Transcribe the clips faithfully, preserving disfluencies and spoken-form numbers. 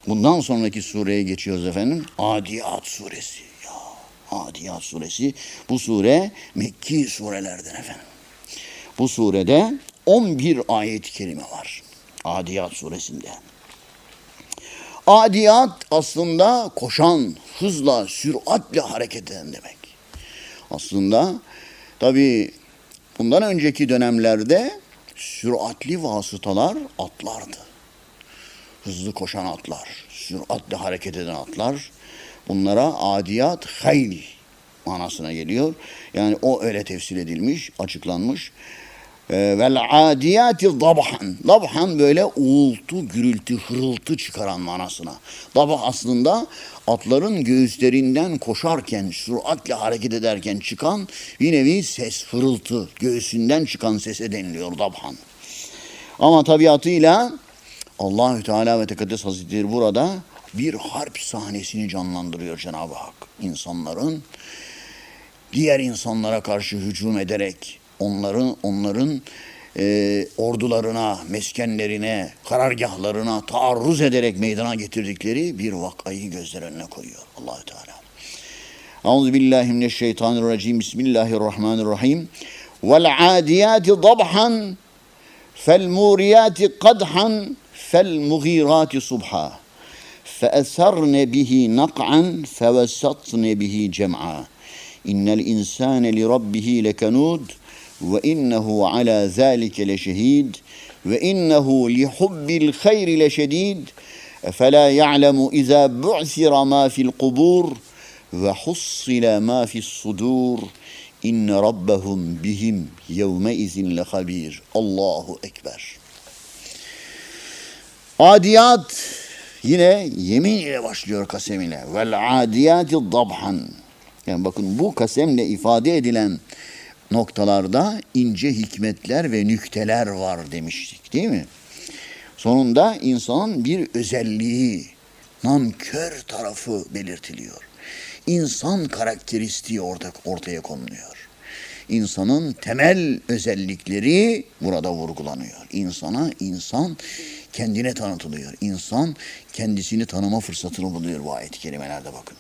Bundan sonraki sureye geçiyoruz efendim. Adiyat suresi. Ya, Adiyat suresi. Bu sure Mekki surelerden efendim. Bu surede on bir ayet-i kerime var. Adiyat suresinde. Adiyat aslında koşan, hızla, süratle hareket eden demek. Aslında tabii bundan önceki dönemlerde süratli vasıtalar atlardı. Hızlı koşan atlar, süratle hareket eden atlar. Bunlara adiyat hayl manasına geliyor. Yani o öyle tefsir edilmiş, açıklanmış. Vel adiyati dabhan. Dabhan böyle uğultu, gürültü, hırıltı çıkaran manasına. Dabah aslında atların göğüslerinden koşarken, süratle hareket ederken çıkan bir nevi ses, hırıltı, göğsünden çıkan sese deniliyor dabhan. Ama tabiatıyla Allahü Teala ve Tekaddes Hazretleri burada bir harp sahnesini canlandırıyor Cenab-ı Hak. İnsanların diğer insanlara karşı hücum ederek onların onların e, ordularına, meskenlerine, karargahlarına taarruz ederek meydana getirdikleri bir vakayı gözler önüne koyuyor Allahü Teala. Euzubillahimineşşeytanirracim. Bismillahirrahmanirrahim. Vel adiyati dabhan fel muriyati kadhan fel mughirati subha fe eserne bihi nak'an fe vesatne bihi cem'a. İnnel insane li rabbihi lekanud ve innehu ala zâlike leşehîd ve innehu li hubbil hayri leşedîd efela ya'lemu izâ bu'sira mâ fil kubur ve hussila mâ fis sudur inne rabbahum bihim yevme izin lehabîr. Allahu Ekber. Adiyat yine yemin ile başlıyor kasem ile. Vel adiyati dabhan. Yani bakın bu kasemle ifade edilen noktalarda ince hikmetler ve nükteler var demiştik değil mi? Sonunda insanın bir özelliği, nankör tarafı belirtiliyor. İnsan karakteristiği orada ortaya konuluyor. İnsanın temel özellikleri burada vurgulanıyor. İnsana insan kendine tanıtılıyor. İnsan kendisini tanıma fırsatını buluyor bu ayet-i kerimelerde bakın.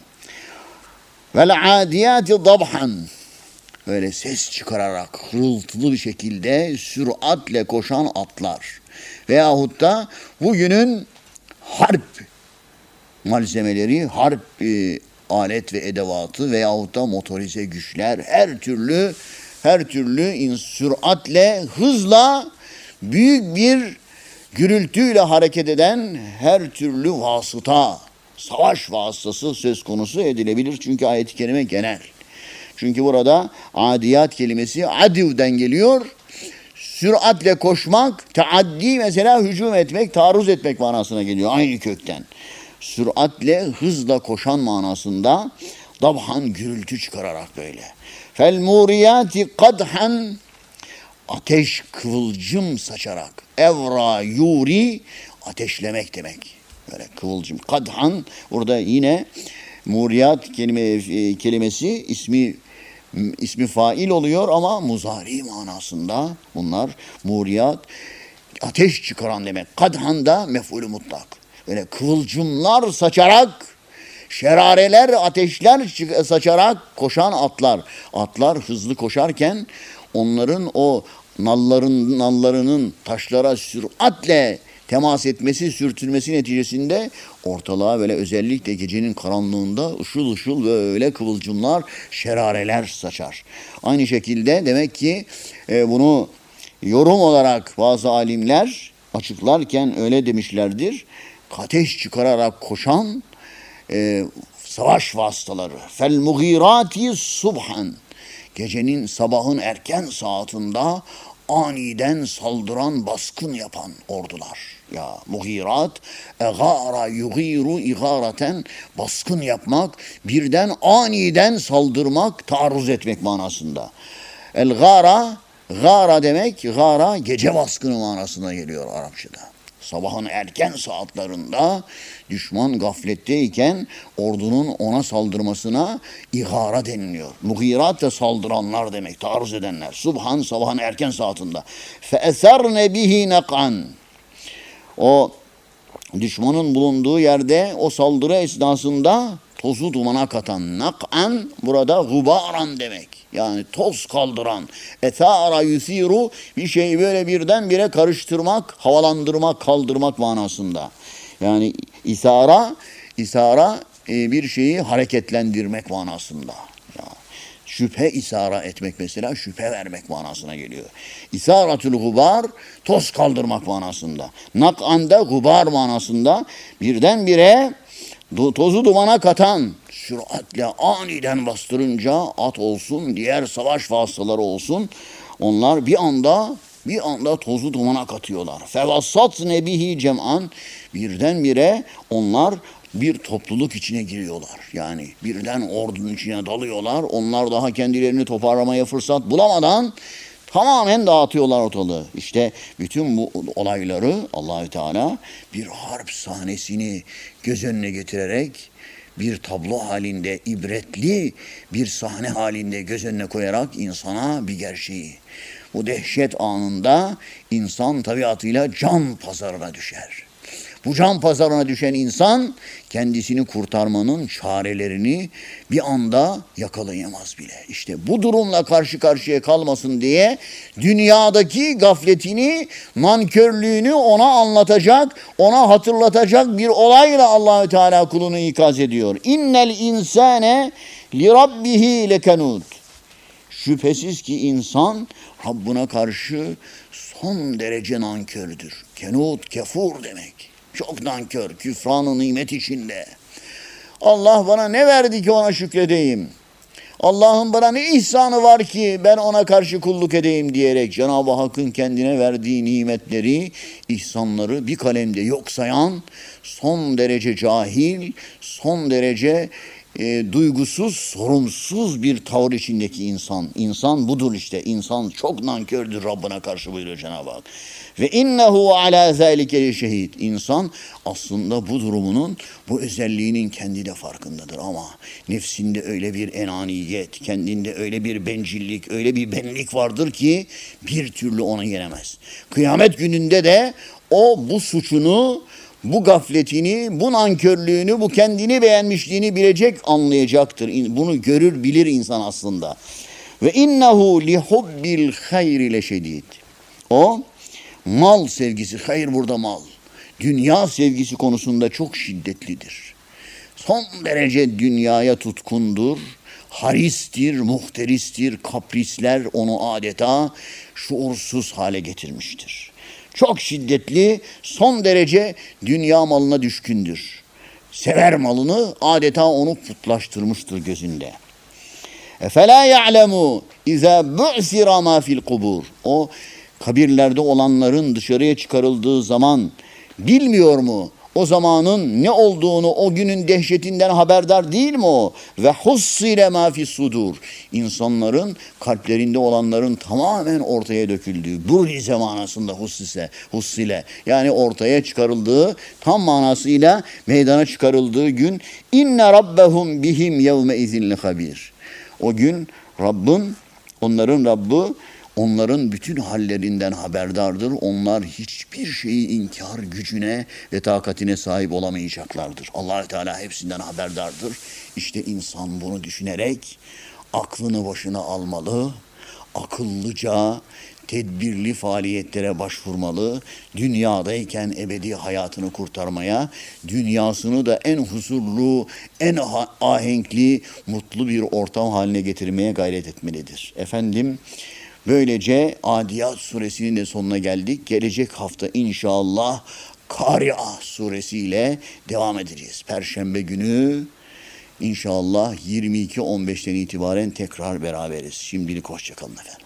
Vel adiyati dabhan. Böyle ses çıkararak hırıltılı bir şekilde süratle koşan atlar. Veyahut da bugünün harp malzemeleri, harp e, alet ve edevatı veyahut da motorize güçler, her türlü her türlü süratle, hızla, büyük bir gürültüyle hareket eden her türlü vasıta, savaş vasıtası söz konusu edilebilir. Çünkü ayet-i kerime genel. Çünkü burada adiyat kelimesi adivden geliyor. Süratle koşmak, taaddi mesela hücum etmek, taarruz etmek manasına geliyor aynı kökten. Süratle, hızla koşan manasında dabhan gürültü çıkararak böyle. Fel muriyati kadhan ateş kıvılcım saçarak. Evra yuri ateşlemek demek. Böyle kıvılcım. Kadhan burada yine muriyat kelime, kelimesi ismi ismi fail oluyor ama muzari manasında bunlar muriyat ateş çıkaran demek. Kadhan da mef'ulü mutlak. Böyle kıvılcımlar saçarak, şerareler, ateşler saçarak koşan atlar. Atlar hızlı koşarken onların o nalların nallarının taşlara süratle temas etmesi, sürtünmesi neticesinde ortalığa böyle özellikle gecenin karanlığında ışıl ışıl böyle kıvılcımlar, şerareler saçar. Aynı şekilde demek ki e, bunu yorum olarak bazı alimler açıklarken öyle demişlerdir. Ateş çıkararak koşan e, savaş vasıtaları. Fel mughirati subhan. Gecenin, sabahın erken saatinde aniden saldıran, baskın yapan ordular. Ya muhirat, egara yugiru igareten, baskın yapmak, birden aniden saldırmak, taarruz etmek manasında. El gara, gara demek, gara gece baskını manasına geliyor Arapçada. Sabahın erken saatlerinde düşman gafletteyken ordunun ona saldırmasına ihara deniliyor. Muhirat da saldıranlar demek, taarruz edenler. Subhan sabahın erken saatinde. Fe eserne bihi nak'an. O düşmanın bulunduğu yerde o saldırı esnasında tozu dumana katan, nak'an burada gubaran demek. Yani toz kaldıran. Ethara yusiru, bir şeyi böyle birdenbire karıştırmak, havalandırmak, kaldırmak manasında. Yani isara, isara e, bir şeyi hareketlendirmek manasında. Ya, şüphe isara etmek mesela, şüphe vermek manasına geliyor. İsaratul gubar, toz kaldırmak manasında. Nak'anda gubar manasında birdenbire tozu dumana katan, süratle aniden bastırınca at olsun, diğer savaş vasıtaları olsun, onlar bir anda bir anda tozu dumana katıyorlar. Fevassat nebihi cem'an, birdenbire onlar bir topluluk içine giriyorlar. Yani birden ordunun içine dalıyorlar. Onlar daha kendilerini toparlamaya fırsat bulamadan tamamen dağıtıyorlar ortalığı. İşte bütün bu olayları Allahü Teala bir harp sahnesini göz önüne getirerek, bir tablo halinde, ibretli bir sahne halinde göz önüne koyarak insana bir gerçeği. Bu dehşet anında insan tabiatıyla can pazarına düşer. Bu can pazarına düşen insan kendisini kurtarmanın çarelerini bir anda yakalayamaz bile. İşte bu durumla karşı karşıya kalmasın diye dünyadaki gafletini, nankörlüğünü ona anlatacak, ona hatırlatacak bir olayla Allahü Teala kulunu ikaz ediyor. İnnel insane li rabbihi lekenut. Şüphesiz ki insan Rabbine karşı son derece nankördür. Kenut, kefur demek. Çok nankör, küfran-ı nimet içinde. Allah bana ne verdi ki ona şükredeyim? Allah'ın bana ne ihsanı var ki ben ona karşı kulluk edeyim diyerek Cenab-ı Hakk'ın kendine verdiği nimetleri, ihsanları bir kalemde yok sayan, son derece cahil, son derece e, duygusuz, sorumsuz bir tavır içindeki insan. İnsan budur işte. İnsan çok nankördür Rabbine karşı buyuruyor Cenab-ı Hak. Ve innehu ala zâlike şehid. İnsan aslında bu durumunun, bu özelliğinin kendi de farkındadır ama nefsinde öyle bir enaniyet, kendinde öyle bir bencillik, öyle bir benlik vardır ki bir türlü ona yenemez. Kıyamet gününde de o bu suçunu, bu gafletini, bu nankörlüğünü, bu kendini beğenmişliğini bilecek, anlayacaktır. Bunu görür, bilir insan aslında. Ve innehu li hubbil hayri leşedid. O mal sevgisi, hayır burada mal, dünya sevgisi konusunda çok şiddetlidir. Son derece dünyaya tutkundur, haristir, muhteristir, kaprisler onu adeta şuursuz hale getirmiştir. Çok şiddetli, son derece dünya malına düşkündür. Sever malını, adeta onu putlaştırmıştır gözünde. Efela ya'lemu iza bu'sira ma fil kubur. O kabirlerde olanların dışarıya çıkarıldığı zaman bilmiyor mu? O zamanın ne olduğunu, o günün dehşetinden haberdar değil mi o? Ve hussile ma fis sudur. İnsanların kalplerinde olanların tamamen ortaya döküldüğü, burrize manasında hussise, hussile. Yani ortaya çıkarıldığı, tam manasıyla meydana çıkarıldığı gün inne rabbehum bihim yevme izinli habir. O gün Rabbin, onların Rabbi, onların bütün hallerinden haberdardır. Onlar hiçbir şeyi inkar gücüne ve takatine sahip olamayacaklardır. Allah-u Teala hepsinden haberdardır. İşte insan bunu düşünerek aklını başına almalı, akıllıca, tedbirli faaliyetlere başvurmalı, dünyadayken ebedi hayatını kurtarmaya, dünyasını da en huzurlu, en ahenkli, mutlu bir ortam haline getirmeye gayret etmelidir. Efendim, böylece Adiyat suresinin de sonuna geldik. Gelecek hafta inşallah Kari'a suresiyle devam edeceğiz. Perşembe günü inşallah yirmi iki on beşten itibaren tekrar beraberiz. Şimdilik hoşça kalın efendim.